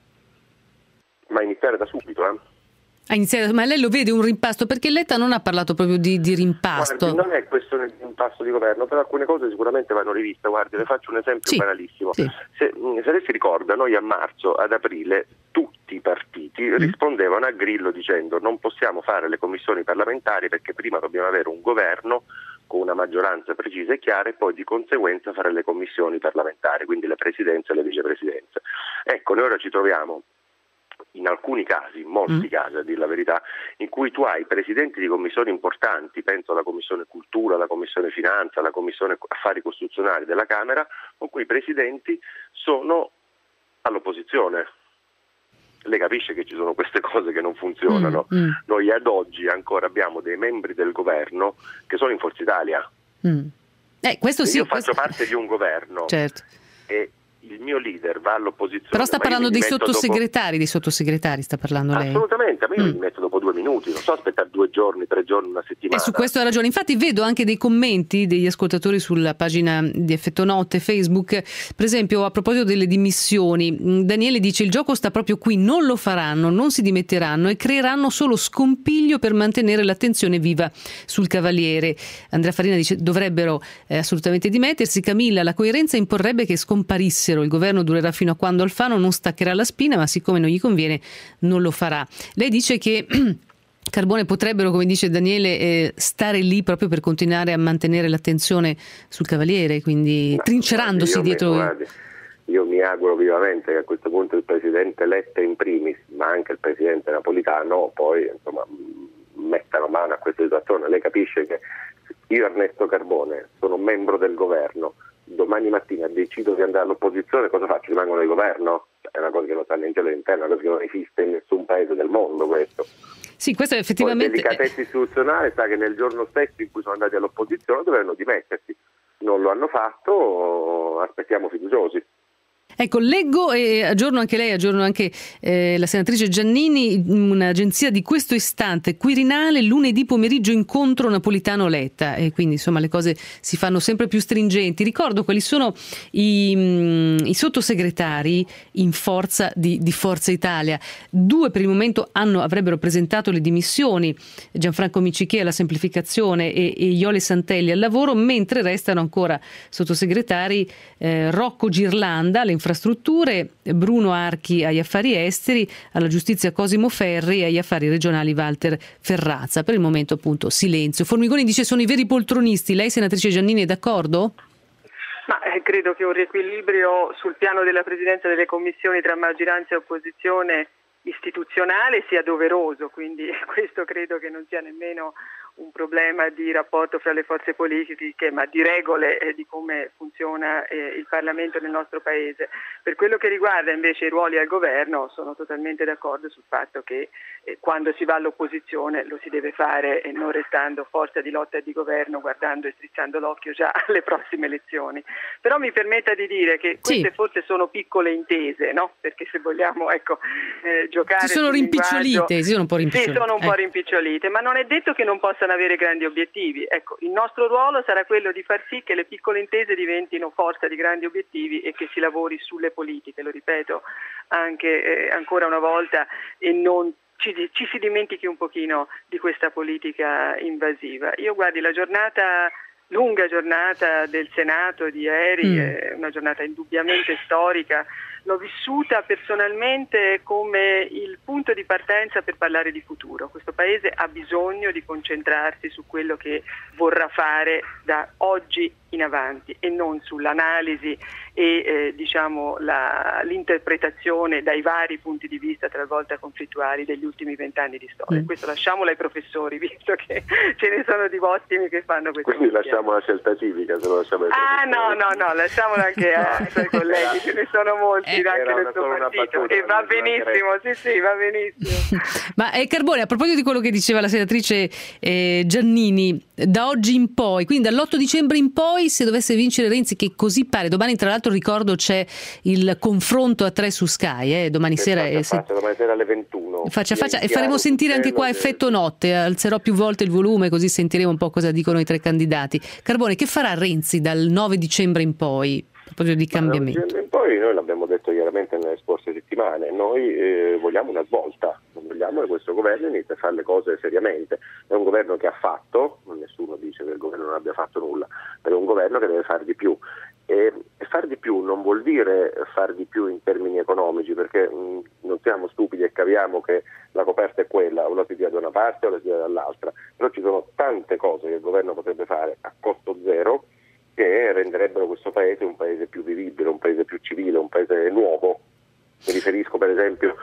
ma iniziare da subito. Eh. A iniziare, ma lei lo vede un rimpasto? Perché Letta non ha parlato proprio di, di rimpasto. Guardi, non è questione di rimpasto di governo, però alcune cose sicuramente vanno riviste. Guardi, le faccio un esempio sì, banalissimo. Sì. Se, se lei si ricorda, noi a marzo, ad aprile, tutti i partiti mm. rispondevano a Grillo dicendo non possiamo fare le commissioni parlamentari perché prima dobbiamo avere un governo con una maggioranza precisa e chiara e poi di conseguenza fare le commissioni parlamentari, quindi le presidenze e le vicepresidenze. Ecco, noi ora ci troviamo in alcuni casi, in molti mm. casi a dire la verità, in cui tu hai presidenti di commissioni importanti, penso alla Commissione Cultura, alla Commissione Finanza, alla Commissione Affari Costituzionali della Camera, con cui i presidenti sono all'opposizione. Lei capisce che ci sono queste cose che non funzionano. Mm. Mm. Noi ad oggi ancora abbiamo dei membri del governo che sono in Forza Italia. Mm. Eh, questo sì, io questo... faccio parte di un governo certo. e il mio leader va all'opposizione. Però sta parlando dei sottosegretari, dopo... dei sottosegretari sta parlando lei. Assolutamente, ma io mm. mi metto dopo due minuti, non so aspettare due giorni, tre giorni, una settimana. E su questo ha ragione. Infatti vedo anche dei commenti degli ascoltatori sulla pagina di Effetto Notte Facebook, per esempio a proposito delle dimissioni. Daniele dice il gioco sta proprio qui, non lo faranno, non si dimetteranno e creeranno solo scompiglio per mantenere l'attenzione viva sul Cavaliere. Andrea Farina dice dovrebbero eh, assolutamente dimettersi. Camilla, la coerenza imporrebbe che scomparissero. Il governo durerà fino a quando Alfano non staccherà la spina, ma siccome non gli conviene non lo farà. Lei dice che Carbone potrebbero, come dice Daniele, eh, stare lì proprio per continuare a mantenere l'attenzione sul Cavaliere, quindi ma, trincerandosi guardi, dietro... Mi, guardi, io mi auguro vivamente che a questo punto il Presidente Letta in primis, ma anche il Presidente Napolitano poi insomma mettano mano a questa situazione. Lei capisce che io Ernesto Carbone sono membro del governo, domani mattina decido di andare all'opposizione, cosa faccio? Rimango nel governo? È una cosa che non sta neanche all'interno, è una cosa che non esiste in nessun paese del mondo questo. Sì, questo è effettivamente... Poi delicatezza istituzionale sa che nel giorno stesso in cui sono andati all'opposizione dovevano dimettersi, non lo hanno fatto, aspettiamo fiduciosi. Ecco, leggo e aggiorno anche lei, aggiorno anche eh, la senatrice Giannini, un'agenzia di questo istante, Quirinale, lunedì pomeriggio incontro Napolitano-Letta, e quindi insomma le cose si fanno sempre più stringenti. Ricordo quali sono i, mh, i sottosegretari in forza di, di Forza Italia. Due per il momento hanno, avrebbero presentato le dimissioni, Gianfranco Micichè alla semplificazione e, e Iole Santelli al lavoro, mentre restano ancora sottosegretari eh, Rocco Girlanda alle infrastrutture, Bruno Archi agli affari esteri, alla giustizia Cosimo Ferri e agli affari regionali Walter Ferrazza. Per il momento appunto silenzio. Formigoni dice sono i veri poltronisti. Lei, senatrice Giannini, è d'accordo? Ma eh, credo che un riequilibrio sul piano della presidenza delle commissioni tra maggioranza e opposizione istituzionale sia doveroso, quindi questo credo che non sia nemmeno un problema di rapporto fra le forze politiche, ma di regole e di come funziona eh, il Parlamento nel nostro Paese. Per quello che riguarda invece i ruoli al governo, sono totalmente d'accordo sul fatto che eh, quando si va all'opposizione lo si deve fare e non restando forza di lotta e di governo, guardando e strizzando l'occhio già alle prossime elezioni. Però mi permetta di dire che queste sì. forse sono piccole intese, no? Perché se vogliamo ecco eh, giocare si sono rimpicciolite, si sono un po' rimpicciolite. Sì, sono un eh. po' rimpicciolite, ma non è detto che non possano avere grandi obiettivi. Ecco, il nostro ruolo sarà quello di far sì che le piccole intese diventino forza di grandi obiettivi e che si lavori sulle politiche, lo ripeto anche eh, ancora una volta, e non ci, ci si dimentichi un pochino di questa politica invasiva. Io guardi la giornata lunga giornata del Senato di ieri, mm. è una giornata indubbiamente storica, l'ho vissuta personalmente come il punto di partenza per parlare di futuro. Questo Paese ha bisogno di concentrarsi su quello che vorrà fare da oggi in avanti e non sull'analisi e eh, diciamo la, l'interpretazione dai vari punti di vista talvolta conflittuali degli ultimi vent'anni di storia. Mm. Questo lasciamolo ai professori, visto che ce ne sono di ottimi che fanno questo. Quindi lasciamo la scelta civica, se lo lasciamo ai Ah professori. no, no, no, lasciamolo anche ai suoi colleghi, ce ne sono molti eh, anche nel suo partito. Battuta, e va benissimo, sì sì, va benissimo. Ma eh, Carbone, a proposito di quello che diceva la senatrice eh, Giannini, da oggi in poi, quindi dall'otto dicembre in poi, se dovesse vincere Renzi, che così pare, domani tra l'altro ricordo c'è il confronto a tre su Sky, eh, domani che sera, faccia, eh, se... faccia, domani sera alle ventuno faccia faccia e faremo sentire anche qua effetto notte, alzerò più volte il volume così sentiremo un po' cosa dicono i tre candidati. Carbone, che farà Renzi dal nove dicembre in poi, a proposito di cambiamento? In poi noi l'abbiamo detto chiaramente nelle scorse settimane, noi eh, vogliamo una svolta, non vogliamo che questo governo inizi a fare le cose seriamente. È un governo che ha fatto, nessuno dice che il governo non abbia fatto nulla, però è un governo che deve fare di più. E, e far di più non vuol dire far di più in termini economici, perché mh, non siamo stupidi e capiamo che la coperta è quella, o la si dia da una parte o la si dia dall'altra, però ci sono tante cose che il governo potrebbe fare a costo zero che renderebbero questo paese un paese più vivibile, un paese più civile, un paese nuovo. Mi riferisco per esempio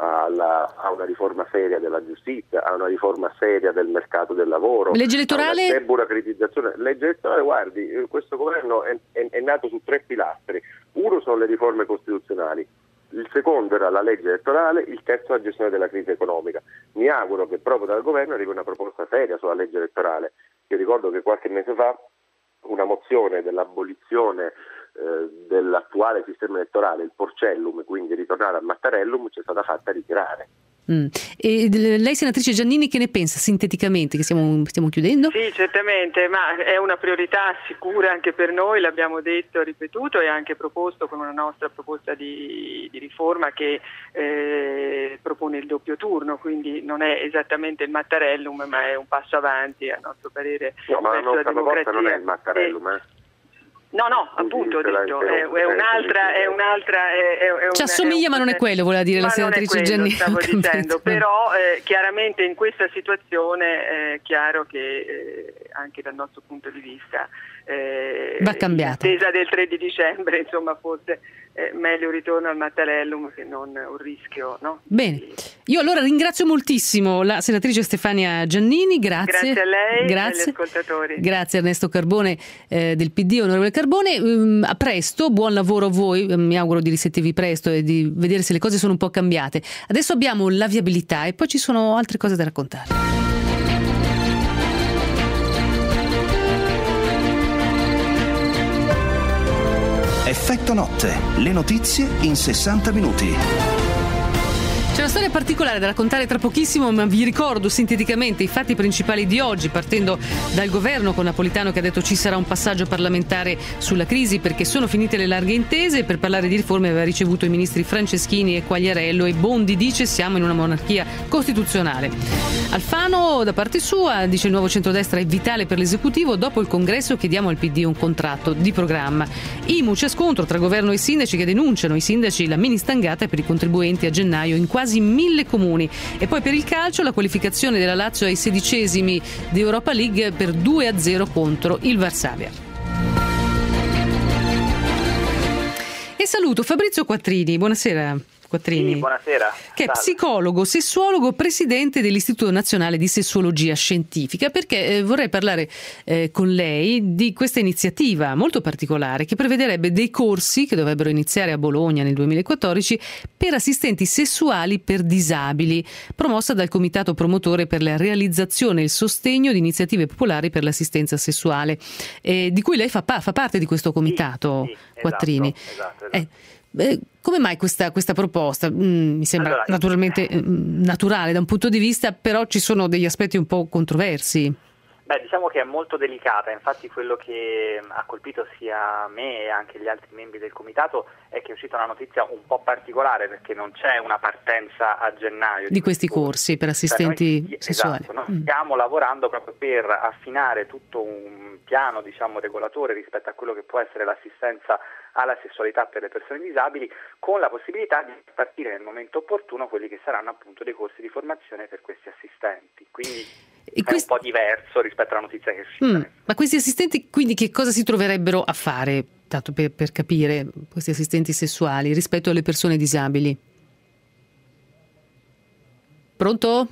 alla, a una riforma seria della giustizia, a una riforma seria del mercato del lavoro, legge elettorale? a una deburocratizzazione. Legge elettorale, guardi, questo governo è, è, è nato su tre pilastri. Uno sono le riforme costituzionali, il secondo era la legge elettorale, il terzo la gestione della crisi economica. Mi auguro che proprio dal governo arrivi una proposta seria sulla legge elettorale. Io ricordo che qualche mese fa una mozione dell'abolizione eh, dell'attuale sistema elettorale, il Porcellum, quindi ritornare al Mattarellum, ci è stata fatta ritirare. Mm. E lei, senatrice Giannini, che ne pensa sinteticamente, che stiamo, stiamo chiudendo? Sì, certamente, ma è una priorità sicura anche per noi, l'abbiamo detto, ripetuto e anche proposto con una nostra proposta di, di riforma che eh, propone il doppio turno, quindi non è esattamente il Mattarellum, ma è un passo avanti a nostro parere no, ma verso la democrazia. Non è il Mattarellum, eh. No, no, appunto, ho detto, è, è un'altra, è un'altra... È, è un, ci assomiglia, un, ma non è quello, voleva dire la senatrice Giannini. Stavo dicendo, però eh, chiaramente in questa situazione è chiaro che eh, anche dal nostro punto di vista eh, va cambiata. L'attesa del tre di dicembre, insomma, forse eh, meglio un ritorno al Mattarellum che non un rischio, no? Bene, io allora ringrazio moltissimo la senatrice Stefania Giannini, grazie. Grazie a lei grazie. e agli ascoltatori. Grazie Ernesto Carbone eh, del P D, onorevole Carbone, um, a presto, buon lavoro a voi, um, mi auguro di risentirvi presto e di vedere se le cose sono un po' cambiate. Adesso abbiamo la viabilità e poi ci sono altre cose da raccontare. Effetto notte, le notizie in sessanta minuti. C'è una storia particolare da raccontare tra pochissimo, ma vi ricordo sinteticamente i fatti principali di oggi, partendo dal governo con Napolitano che ha detto ci sarà un passaggio parlamentare sulla crisi perché sono finite le larghe intese. Per parlare di riforme aveva ricevuto i ministri Franceschini e Quagliariello e Bondi dice siamo in una monarchia costituzionale. Alfano da parte sua dice il nuovo centrodestra è vitale per l'esecutivo, dopo il congresso chiediamo al P D un contratto di programma. I M U c'è scontro tra governo e sindaci che denunciano i sindaci la mini stangata per i contribuenti a gennaio in quasi mille comuni. E poi per il calcio la qualificazione della Lazio ai sedicesimi di Europa League per due a zero contro il Varsavia. E saluto Fabrizio Quattrini, buonasera. Quattrini, sì, buonasera. Che è Salve. psicologo, sessuologo, presidente dell'Istituto Nazionale di Sessuologia Scientifica, perché eh, vorrei parlare eh, con lei di questa iniziativa molto particolare che prevederebbe dei corsi che dovrebbero iniziare a Bologna nel duemilaquattordici per assistenti sessuali per disabili, promossa dal Comitato Promotore per la realizzazione e il sostegno di iniziative popolari per l'assistenza sessuale, eh, di cui lei fa, pa- fa parte di questo comitato, sì, sì, Quattrini. Esatto, esatto, esatto. Eh, Eh, come mai questa, questa proposta? Mm, mi sembra allora, naturalmente eh, naturale da un punto di vista, però ci sono degli aspetti un po' controversi. Beh, diciamo che è molto delicata, infatti quello che ha colpito sia me e anche gli altri membri del comitato è che è uscita una notizia un po' particolare perché non c'è una partenza a gennaio Di, di questi corsi, corsi per assistenti cioè noi, sessuali. Esatto, noi mm. stiamo lavorando proprio per affinare tutto un piano, diciamo, regolatore rispetto a quello che può essere l'assistenza alla sessualità per le persone disabili, con la possibilità di partire nel momento opportuno quelli che saranno appunto dei corsi di formazione per questi assistenti. Quindi e è quest... un po' diverso rispetto alla notizia che è uscita. Mm, ma questi assistenti quindi che cosa si troverebbero a fare, tanto per, per capire, questi assistenti sessuali rispetto alle persone disabili? Pronto?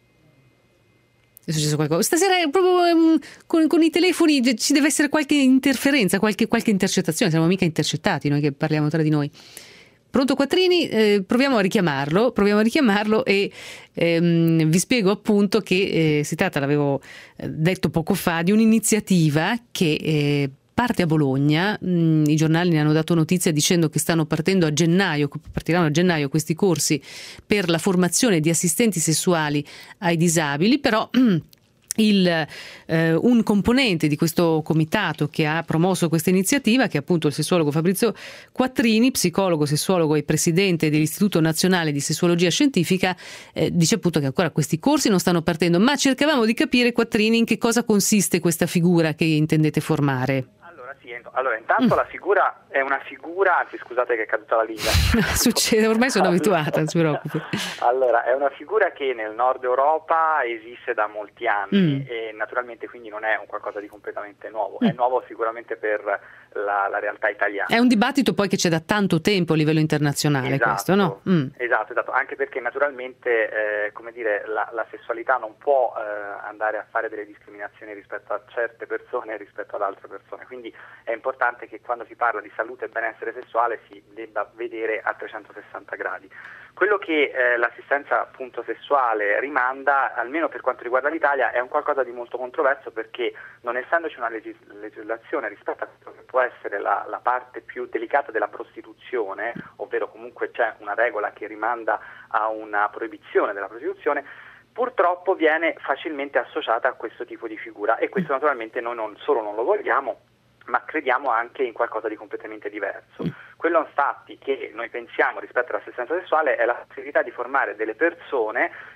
È successo qualcosa? Stasera è proprio um, con, con i telefoni ci deve essere qualche interferenza, qualche, qualche intercettazione, siamo mica intercettati noi che parliamo tra di noi. Pronto Quattrini? Eh, proviamo a richiamarlo, proviamo a richiamarlo e ehm, vi spiego appunto che eh, si tratta, l'avevo detto poco fa, di un'iniziativa che eh, parte a Bologna. Mm, i giornali ne hanno dato notizia dicendo che stanno partendo a gennaio, partiranno a gennaio questi corsi per la formazione di assistenti sessuali ai disabili, però Il, eh, un componente di questo comitato che ha promosso questa iniziativa, che è appunto il sessuologo Fabrizio Quattrini, psicologo, sessuologo e presidente dell'Istituto Nazionale di Sessuologia Scientifica, eh, dice appunto che ancora questi corsi non stanno partendo, ma cercavamo di capire, Quattrini, in che cosa consiste questa figura che intendete formare. Allora, sì, allora intanto mm. la figura è una figura, anzi scusate che è caduta la linea. Succede, ormai sono abituata, non si preoccupi. Allora, è una figura che nel nord Europa esiste da molti anni mm. e naturalmente quindi non è un qualcosa di completamente nuovo, mm. è nuovo sicuramente per la, la realtà italiana. È un dibattito poi che c'è da tanto tempo a livello internazionale, esatto, questo, no? Mm. Esatto, esatto, anche perché naturalmente eh, come dire, la, la sessualità non può eh, andare a fare delle discriminazioni rispetto a certe persone e rispetto ad altre persone, quindi è importante che quando si parla di salute e benessere sessuale si debba vedere a trecentosessanta gradi. Quello che eh, l'assistenza appunto sessuale rimanda, almeno per quanto riguarda l'Italia, è un qualcosa di molto controverso perché non essendoci una legis- legislazione rispetto a quello che può essere la, la parte più delicata della prostituzione, ovvero comunque c'è una regola che rimanda a una proibizione della prostituzione, purtroppo viene facilmente associata a questo tipo di figura e questo naturalmente noi non solo non lo vogliamo, ma crediamo anche in qualcosa di completamente diverso. Quello infatti che noi pensiamo rispetto all'assistenza sessuale è la possibilità di formare delle persone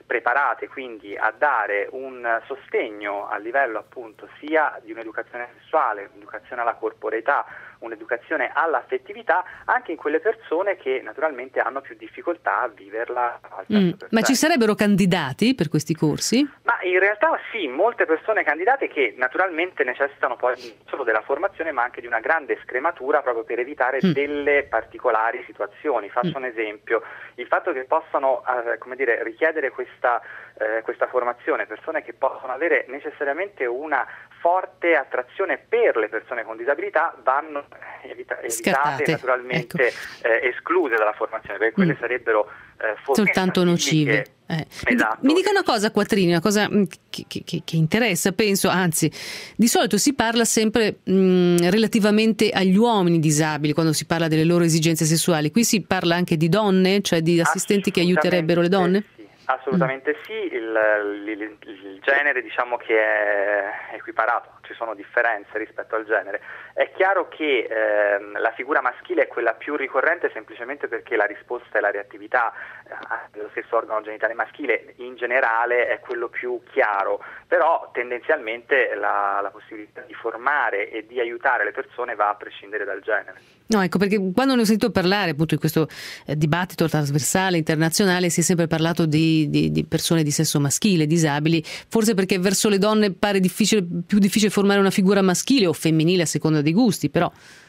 preparate quindi a dare un sostegno a livello appunto sia di un'educazione sessuale, un'educazione alla corporeità, un'educazione all'affettività anche in quelle persone che naturalmente hanno più difficoltà a viverla al cento per cento. Mm, ma ci sarebbero candidati per questi corsi? Ma in realtà sì, molte persone candidate che naturalmente necessitano poi non solo della formazione ma anche di una grande scrematura proprio per evitare mm. delle particolari situazioni. Faccio mm. un esempio, il fatto che possano eh, come dire, richiedere questa, eh, questa formazione, persone che possono avere necessariamente una forte attrazione per le persone con disabilità vanno evita- evitate, naturalmente ecco. eh, escluse dalla formazione, perché quelle mm. sarebbero eh, soltanto nocive. Eh. Esatto. Mi dica una cosa, Quattrini, una cosa che, che, che interessa, penso, anzi, di solito si parla sempre mh, relativamente agli uomini disabili quando si parla delle loro esigenze sessuali. Qui si parla anche di donne, cioè di assistenti che aiuterebbero le donne? Sì. Assolutamente mm. sì, il, il, il genere diciamo che è equiparato, ci sono differenze rispetto al genere. È chiaro che eh, la figura maschile è quella più ricorrente semplicemente perché la risposta e la reattività eh, dello stesso organo genitale maschile in generale è quello più chiaro, però tendenzialmente la, la possibilità di formare e di aiutare le persone va a prescindere dal genere. No, ecco, perché quando ne ho sentito parlare appunto in questo eh, dibattito trasversale internazionale si è sempre parlato di, di, di persone di sesso maschile, disabili, forse perché verso le donne pare difficile, più difficile formare una figura maschile o femminile a seconda dei gusti, però...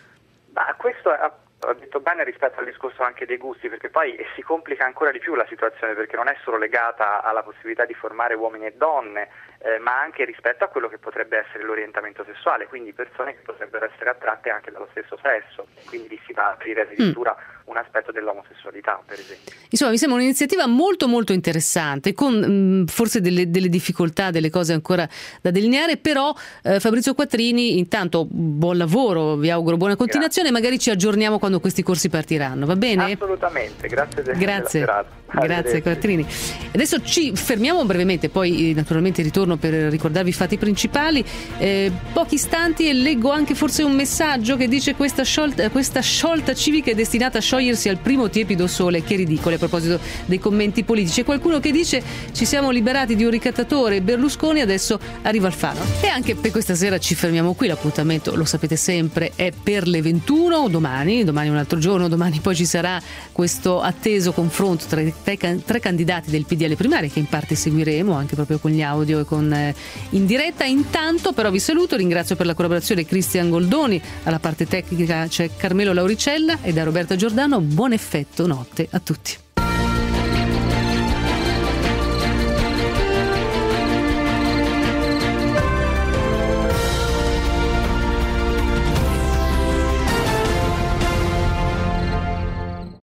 Ma questo è... Ho detto bene rispetto al discorso anche dei gusti, perché poi si complica ancora di più la situazione, perché non è solo legata alla possibilità di formare uomini e donne, eh, ma anche rispetto a quello che potrebbe essere l'orientamento sessuale, quindi persone che potrebbero essere attratte anche dallo stesso sesso, quindi lì si va a aprire addirittura mm. un aspetto dell'omosessualità, per esempio. Insomma, mi sembra un'iniziativa molto molto interessante, con mh, forse delle, delle difficoltà, delle cose ancora da delineare, però eh, Fabrizio Quattrini, intanto buon lavoro, vi auguro buona continuazione, grazie. Magari ci aggiorniamo quando questi corsi partiranno, va bene? Assolutamente, grazie del, grazie. della serata. Grazie Quattrini. Adesso ci fermiamo brevemente, poi naturalmente ritorno per ricordarvi i fatti principali. Eh, pochi istanti e leggo anche forse un messaggio che dice questa sciolta, questa sciolta civica è destinata a sciogliersi al primo tiepido sole. Che ridicoli a proposito dei commenti politici. C'è qualcuno che dice ci siamo liberati di un ricattatore Berlusconi, adesso arriva Alfano. E anche per questa sera ci fermiamo qui, l'appuntamento lo sapete sempre è per le ventuno, domani, domani un altro giorno, domani poi ci sarà questo atteso confronto tra i tre, tre candidati del P D L primarie che in parte seguiremo anche proprio con gli audio e con eh, in diretta. Intanto però vi saluto, ringrazio per la collaborazione Cristian Goldoni, alla parte tecnica c'è Carmelo Lauricella e da Roberta Giordano buon effetto notte a tutti.